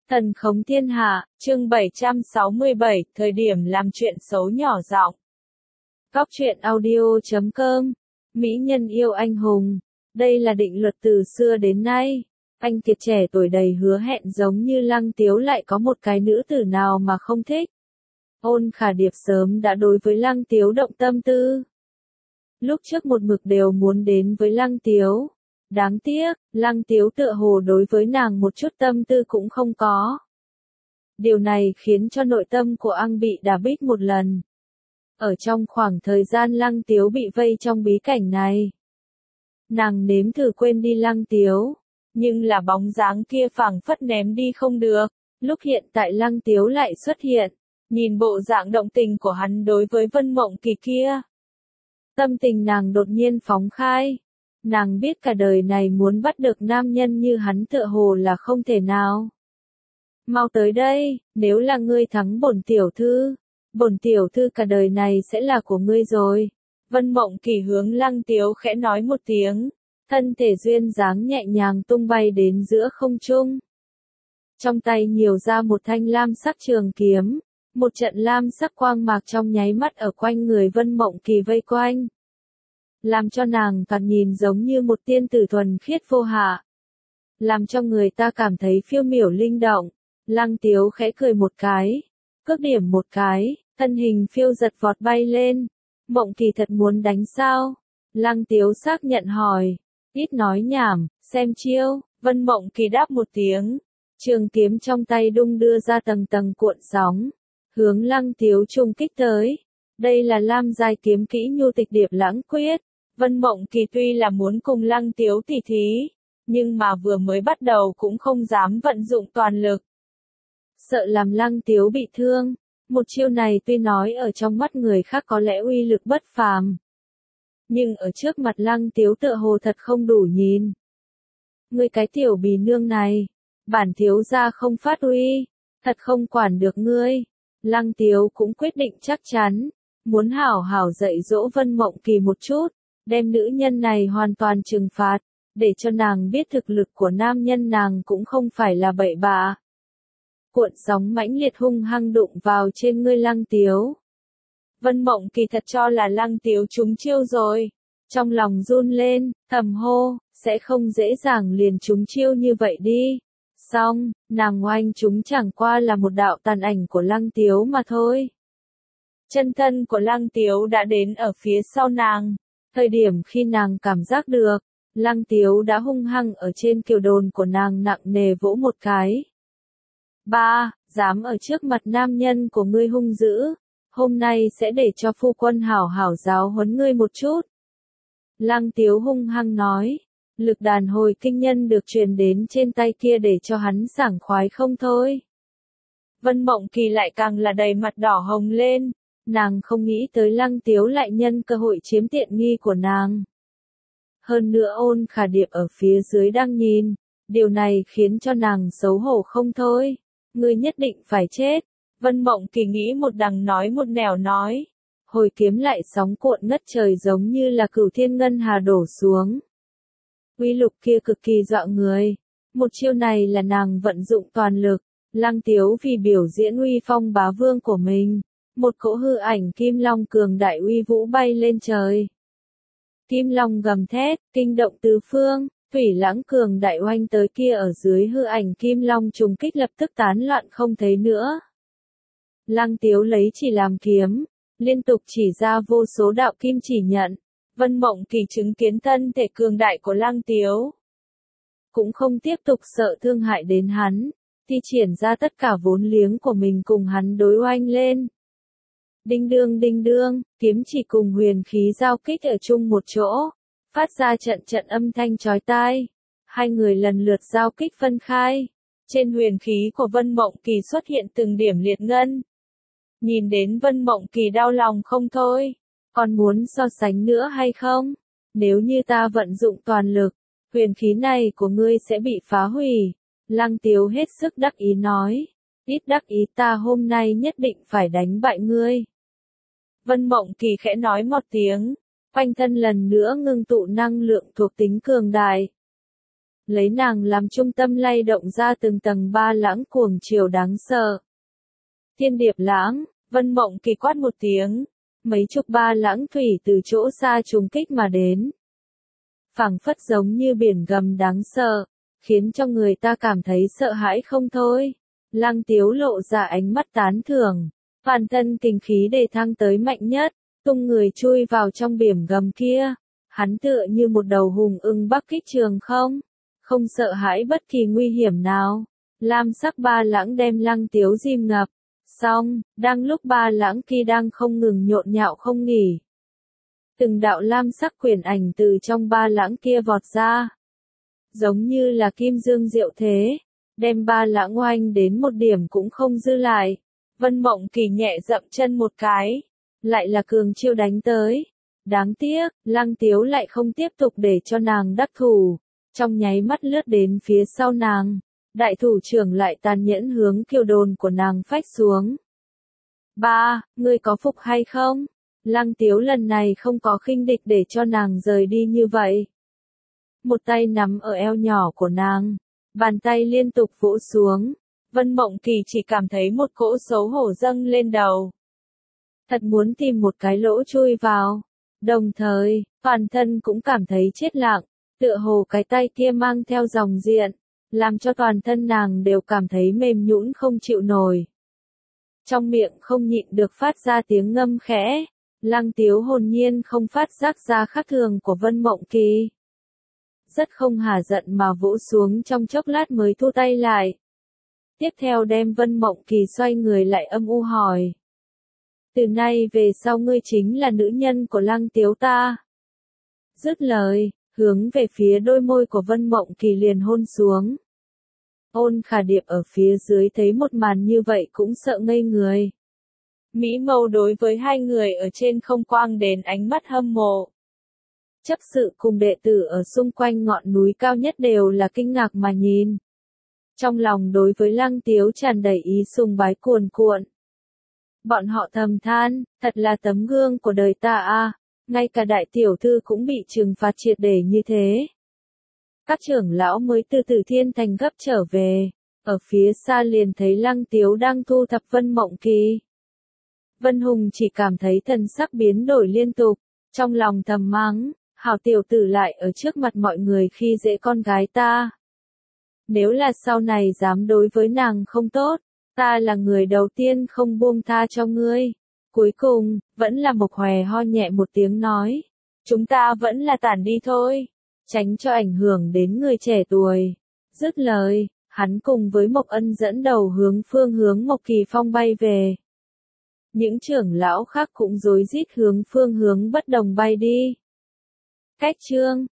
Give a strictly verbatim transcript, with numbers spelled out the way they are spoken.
Thần khống thiên hạ, chương bảy trăm sáu mươi bảy, thời điểm làm chuyện xấu nhỏ giọng. Góc truyện audio chấm com, Mỹ nhân yêu anh hùng. Đây là định luật từ xưa đến nay. Anh kiệt trẻ tuổi đầy hứa hẹn giống như Lăng Tiếu lại có một cái nữ tử nào mà không thích. Ôn Khả Điệp sớm đã đối với Lăng Tiếu động tâm tư. Lúc trước một mực đều muốn đến với Lăng Tiếu. Đáng tiếc, Lăng Tiếu tựa hồ đối với nàng một chút tâm tư cũng không có. Điều này khiến cho nội tâm của Ang bị đả bích một lần. Ở trong khoảng thời gian Lăng Tiếu bị vây trong bí cảnh này, nàng nếm thử quên đi Lăng Tiếu, nhưng là bóng dáng kia phảng phất ném đi không được. Lúc hiện tại Lăng Tiếu lại xuất hiện, nhìn bộ dạng động tình của hắn đối với Vân Mộng Kỳ kia, tâm tình nàng đột nhiên phóng khai. Nàng biết cả đời này muốn bắt được nam nhân như hắn tựa hồ là không thể nào. Mau tới đây, nếu là ngươi thắng bổn tiểu thư, bổn tiểu thư cả đời này sẽ là của ngươi rồi. Vân Mộng Kỳ hướng Lăng Tiếu khẽ nói một tiếng, thân thể duyên dáng nhẹ nhàng tung bay đến giữa không trung. Trong tay nhiều ra một thanh lam sắc trường kiếm, một trận lam sắc quang mạc trong nháy mắt ở quanh người Vân Mộng Kỳ vây quanh, làm cho nàng thoạt nhìn giống như một tiên tử thuần khiết vô hạ, làm cho người ta cảm thấy phiêu miểu linh động. Lăng Tiếu khẽ cười một cái, cước điểm một cái, thân hình phiêu giật vọt bay lên. Mộng Kỳ thật muốn đánh sao? Lăng Tiếu xác nhận hỏi. Ít nói nhảm, xem chiêu. Vân Mộng Kỳ đáp một tiếng, trường kiếm trong tay đung đưa ra tầng tầng cuộn sóng, hướng Lăng Tiếu trung kích tới. Đây là lam giai kiếm kỹ Nhu Tịch Điệp Lãng Quyết. Vân Mộng Kỳ tuy là muốn cùng Lăng Tiếu tỉ thí, nhưng mà vừa mới bắt đầu cũng không dám vận dụng toàn lực. Sợ làm Lăng Tiếu bị thương. Một chiêu này tuy nói ở trong mắt người khác có lẽ uy lực bất phàm, nhưng ở trước mặt Lăng Tiếu tựa hồ thật không đủ nhìn. Ngươi cái tiểu bì nương này, bản thiếu gia không phát uy, thật không quản được ngươi. Lăng Tiếu cũng quyết định chắc chắn, muốn hảo hảo dạy dỗ Vân Mộng Kỳ một chút, đem nữ nhân này hoàn toàn trừng phạt, để cho nàng biết thực lực của nam nhân nàng cũng không phải là bậy bạ. Cuộn sóng mãnh liệt hung hăng đụng vào trên ngươi Lăng Tiếu. Vân Mộng Kỳ thật cho là Lăng Tiếu trúng chiêu rồi, trong lòng run lên, thầm hô, sẽ không dễ dàng liền trúng chiêu như vậy đi. Xong, nàng oanh chúng chẳng qua là một đạo tàn ảnh của Lăng Tiếu mà thôi. Chân thân của Lăng Tiếu đã đến ở phía sau nàng. Thời điểm khi nàng cảm giác được, Lăng Tiếu đã hung hăng ở trên kiều đồn của nàng nặng nề vỗ một cái. Ba, dám ở trước mặt nam nhân của ngươi hung dữ, hôm nay sẽ để cho phu quân hảo hảo giáo huấn ngươi một chút. Lăng Tiếu hung hăng nói, lực đàn hồi kinh nhân được truyền đến trên tay kia để cho hắn sảng khoái không thôi. Vân Mộng Kỳ lại càng là đầy mặt đỏ hồng lên, nàng không nghĩ tới Lăng Tiếu lại nhân cơ hội chiếm tiện nghi của nàng. Hơn nữa Ôn Khả Điệp ở phía dưới đang nhìn, điều này khiến cho nàng xấu hổ không thôi. Ngươi nhất định phải chết. Vân Mộng Kỳ nghĩ một đằng nói một nẻo nói. Hồi kiếm lại sóng cuộn ngất trời giống như là cửu thiên ngân hà đổ xuống. Uy lực kia cực kỳ dọa người. Một chiêu này là nàng vận dụng toàn lực. Lăng Tiếu vì biểu diễn uy phong bá vương của mình, một cỗ hư ảnh kim long cường đại uy vũ bay lên trời. Kim long gầm thét, kinh động tứ phương. Thủy lãng cường đại oanh tới kia ở dưới hư ảnh kim long trùng kích lập tức tán loạn không thấy nữa. Lăng Tiếu lấy chỉ làm kiếm, liên tục chỉ ra vô số đạo kim chỉ nhận. Vân Mộng Kỳ chứng kiến thân thể cường đại của Lăng Tiếu, cũng không tiếp tục sợ thương hại đến hắn, thi triển ra tất cả vốn liếng của mình cùng hắn đối oanh lên. Đinh đương đinh đương, kiếm chỉ cùng huyền khí giao kích ở chung một chỗ, phát ra trận trận âm thanh chói tai. Hai người lần lượt giao kích phân khai. Trên huyền khí của Vân Mộng Kỳ xuất hiện từng điểm liệt ngân. Nhìn đến Vân Mộng Kỳ đau lòng không thôi. Còn muốn so sánh nữa hay không? Nếu như ta vận dụng toàn lực, huyền khí này của ngươi sẽ bị phá hủy. Lăng Tiếu hết sức đắc ý nói. Ít đắc ý ta hôm nay nhất định phải đánh bại ngươi. Vân Mộng Kỳ khẽ nói một tiếng. Quanh thân lần nữa ngưng tụ năng lượng thuộc tính cường đại. lấy nàng làm trung tâm lay động ra từng tầng ba lãng cuồng chiều đáng sợ. Thiên điệp lãng, Vân Mộng Kỳ quát một tiếng, mấy chục ba lãng thủy từ chỗ xa trùng kích mà đến. Phảng phất giống như biển gầm đáng sợ, khiến cho người ta cảm thấy sợ hãi không thôi. Lăng Tiếu lộ ra ánh mắt tán thưởng, toàn thân kinh khí đề thăng tới mạnh nhất, tung người chui vào trong biển gầm kia. Hắn tựa như một đầu hùng ưng bắc kích trường không, không sợ hãi bất kỳ nguy hiểm nào. Lam sắc ba lãng đem Lăng Tiếu ghim ngập. Xong, đang lúc ba lãng kia đang không ngừng nhộn nhạo không nghỉ. Từng đạo lam sắc quyền ảnh từ trong ba lãng kia vọt ra. Giống như là kim dương diệu thế, đem ba lãng oanh đến một điểm cũng không dư lại. Vân Mộng Kỳ nhẹ dậm chân một cái, lại là cường chiêu đánh tới. Đáng tiếc, Lăng Tiếu lại không tiếp tục để cho nàng đắc thủ, trong nháy mắt lướt đến phía sau nàng. Đại thủ trưởng lại tàn nhẫn hướng kiều đồn của nàng phách xuống. Ba, ngươi có phục hay không? Lăng Tiếu lần này không có khinh địch để cho nàng rời đi như vậy. Một tay nắm ở eo nhỏ của nàng, bàn tay liên tục vỗ xuống. Vân Mộng Kỳ chỉ cảm thấy một cỗ xấu hổ dâng lên đầu. Thật muốn tìm một cái lỗ chui vào. Đồng thời, toàn thân cũng cảm thấy chết lặng, tựa hồ cái tay kia mang theo dòng diện, làm cho toàn thân nàng đều cảm thấy mềm nhũn không chịu nổi. Trong miệng không nhịn được phát ra tiếng ngâm khẽ, Lăng Tiếu hồn nhiên không phát giác ra khác thường của Vân Mộng Kỳ. Rất không hả giận mà vỗ xuống trong chốc lát mới thu tay lại. Tiếp theo đem Vân Mộng Kỳ xoay người lại âm u hỏi. Từ nay về sau ngươi chính là nữ nhân của Lăng Tiếu ta. Dứt lời, hướng về phía đôi môi của Vân Mộng Kỳ liền hôn xuống. Ôn Khả Điệp ở phía dưới thấy một màn như vậy cũng sợ ngây người. Mỹ Mâu đối với hai người ở trên không quang đến ánh mắt hâm mộ. Chấp sự cùng đệ tử ở xung quanh ngọn núi cao nhất đều là kinh ngạc mà nhìn. Trong lòng đối với Lăng Tiếu tràn đầy ý sùng bái cuồn cuộn. Bọn họ thầm than, thật là tấm gương của đời ta a, ngay cả đại tiểu thư cũng bị trừng phạt triệt để như thế. Các trưởng lão mới từ Tử Thiên Thành gấp trở về, ở phía xa liền thấy Lăng Tiếu đang thu thập Vân Mộng Kỳ. Vân Hùng chỉ cảm thấy thần sắc biến đổi liên tục, trong lòng thầm mắng, hảo tiểu tử lại ở trước mặt mọi người khi dễ con gái ta. Nếu là sau này dám đối với nàng không tốt, ta là người đầu tiên không buông tha cho ngươi. Cuối cùng, vẫn là Mộc Hòe ho nhẹ một tiếng nói. Chúng ta vẫn là tản đi thôi, tránh cho ảnh hưởng đến người trẻ tuổi. Dứt lời, hắn cùng với Mộc Ân dẫn đầu hướng phương hướng Mộc Kỳ Phong bay về. Những trưởng lão khác cũng rối rít hướng phương hướng bất đồng bay đi. Cách chương